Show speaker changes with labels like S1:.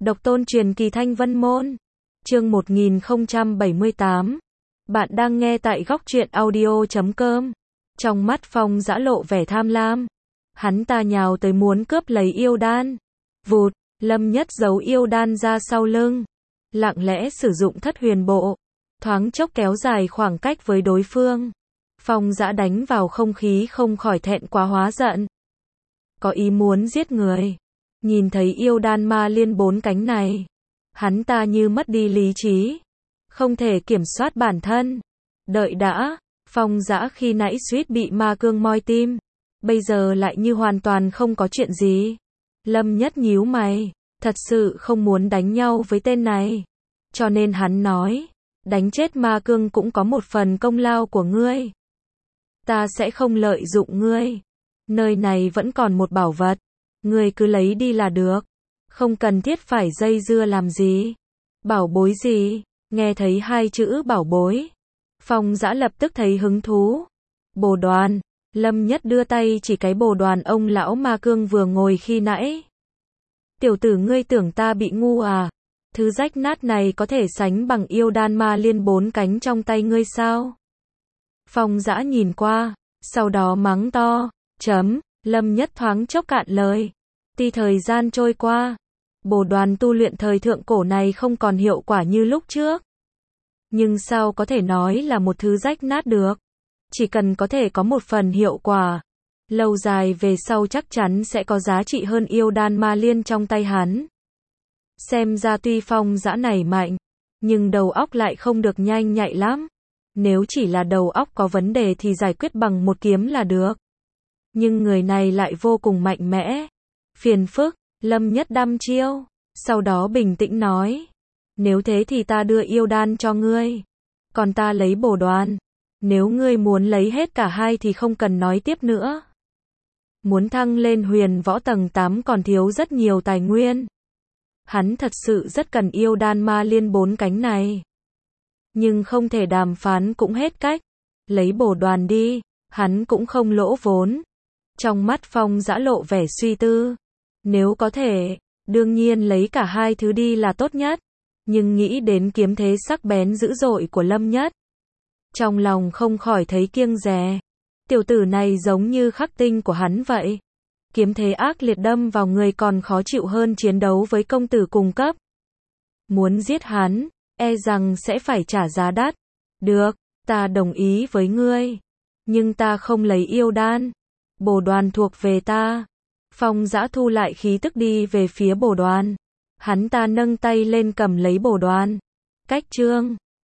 S1: Độc tôn truyền kỳ Thanh Vân Môn. Chương 1078. Bạn đang nghe tại góc truyện audio.com. Trong mắt Phong Dã lộ vẻ tham lam. Hắn ta nhào tới muốn cướp lấy yêu đan. Vụt, Lâm Nhất giấu yêu đan ra sau lưng. Lặng lẽ sử dụng thất huyền bộ. Thoáng chốc kéo dài khoảng cách với đối phương. Phong Dã đánh vào không khí không khỏi thẹn quá hóa giận. Có ý muốn giết người. Nhìn thấy yêu đan ma liên 4 cánh này. Hắn ta như mất đi lý trí. Không thể kiểm soát bản thân. Đợi đã, Phong Dã khi nãy suýt bị ma cương moi tim. Bây giờ lại như hoàn toàn không có chuyện gì. Lâm Nhất nhíu mày. Thật sự không muốn đánh nhau với tên này. Cho nên hắn nói. Đánh chết ma cương cũng có một phần công lao của ngươi. Ta sẽ không lợi dụng ngươi. Nơi này vẫn còn một bảo vật. Ngươi cứ lấy đi là được. Không cần thiết phải dây dưa làm gì. Bảo bối gì? Nghe thấy 2 chữ bảo bối. Phong Dã lập tức thấy hứng thú. Bồ đoàn. Lâm Nhất đưa tay chỉ cái bồ đoàn ông lão ma cương vừa ngồi khi nãy. Tiểu tử ngươi tưởng ta bị ngu à? Thứ rách nát này có thể sánh bằng yêu đan ma liên 4 cánh trong tay ngươi sao? Phong Dã nhìn qua. Sau đó mắng to. Lâm Nhất thoáng chốc cạn lời. Tuy thời gian trôi qua, bồ đoàn tu luyện thời thượng cổ này không còn hiệu quả như lúc trước. Nhưng sao có thể nói là một thứ rách nát được? Chỉ cần có thể có một phần hiệu quả, lâu dài về sau chắc chắn sẽ có giá trị hơn yêu đan ma liên trong tay hắn. Xem ra tuy Phong Dã này mạnh, nhưng đầu óc lại không được nhanh nhạy lắm. Nếu chỉ là đầu óc có vấn đề thì giải quyết bằng một kiếm là được. Nhưng người này lại vô cùng mạnh mẽ. Phiền phức, Lâm Nhất đăm chiêu. Sau đó bình tĩnh nói. Nếu thế thì ta đưa yêu đan cho ngươi. Còn ta lấy bồ đoàn. Nếu ngươi muốn lấy hết cả hai thì không cần nói tiếp nữa. Muốn thăng lên huyền võ tầng 8 còn thiếu rất nhiều tài nguyên. Hắn thật sự rất cần yêu đan ma liên 4 cánh này. Nhưng không thể đàm phán cũng hết cách. Lấy bồ đoàn đi, hắn cũng không lỗ vốn. Trong mắt Phong Dã lộ vẻ suy tư. Nếu có thể, đương nhiên lấy cả hai thứ đi là tốt nhất. Nhưng nghĩ đến kiếm thế sắc bén dữ dội của Lâm Nhất. Trong lòng không khỏi thấy kiêng dè. Tiểu tử này giống như khắc tinh của hắn vậy. Kiếm thế ác liệt đâm vào người còn khó chịu hơn chiến đấu với công tử cùng cấp. Muốn giết hắn, e rằng sẽ phải trả giá đắt. Được, ta đồng ý với ngươi. Nhưng ta không lấy yêu đan. Bồ đoàn thuộc về ta. Phong Dã thu lại khí tức đi về phía bồ đoàn. Hắn ta nâng tay lên cầm lấy bồ đoàn. Cách chương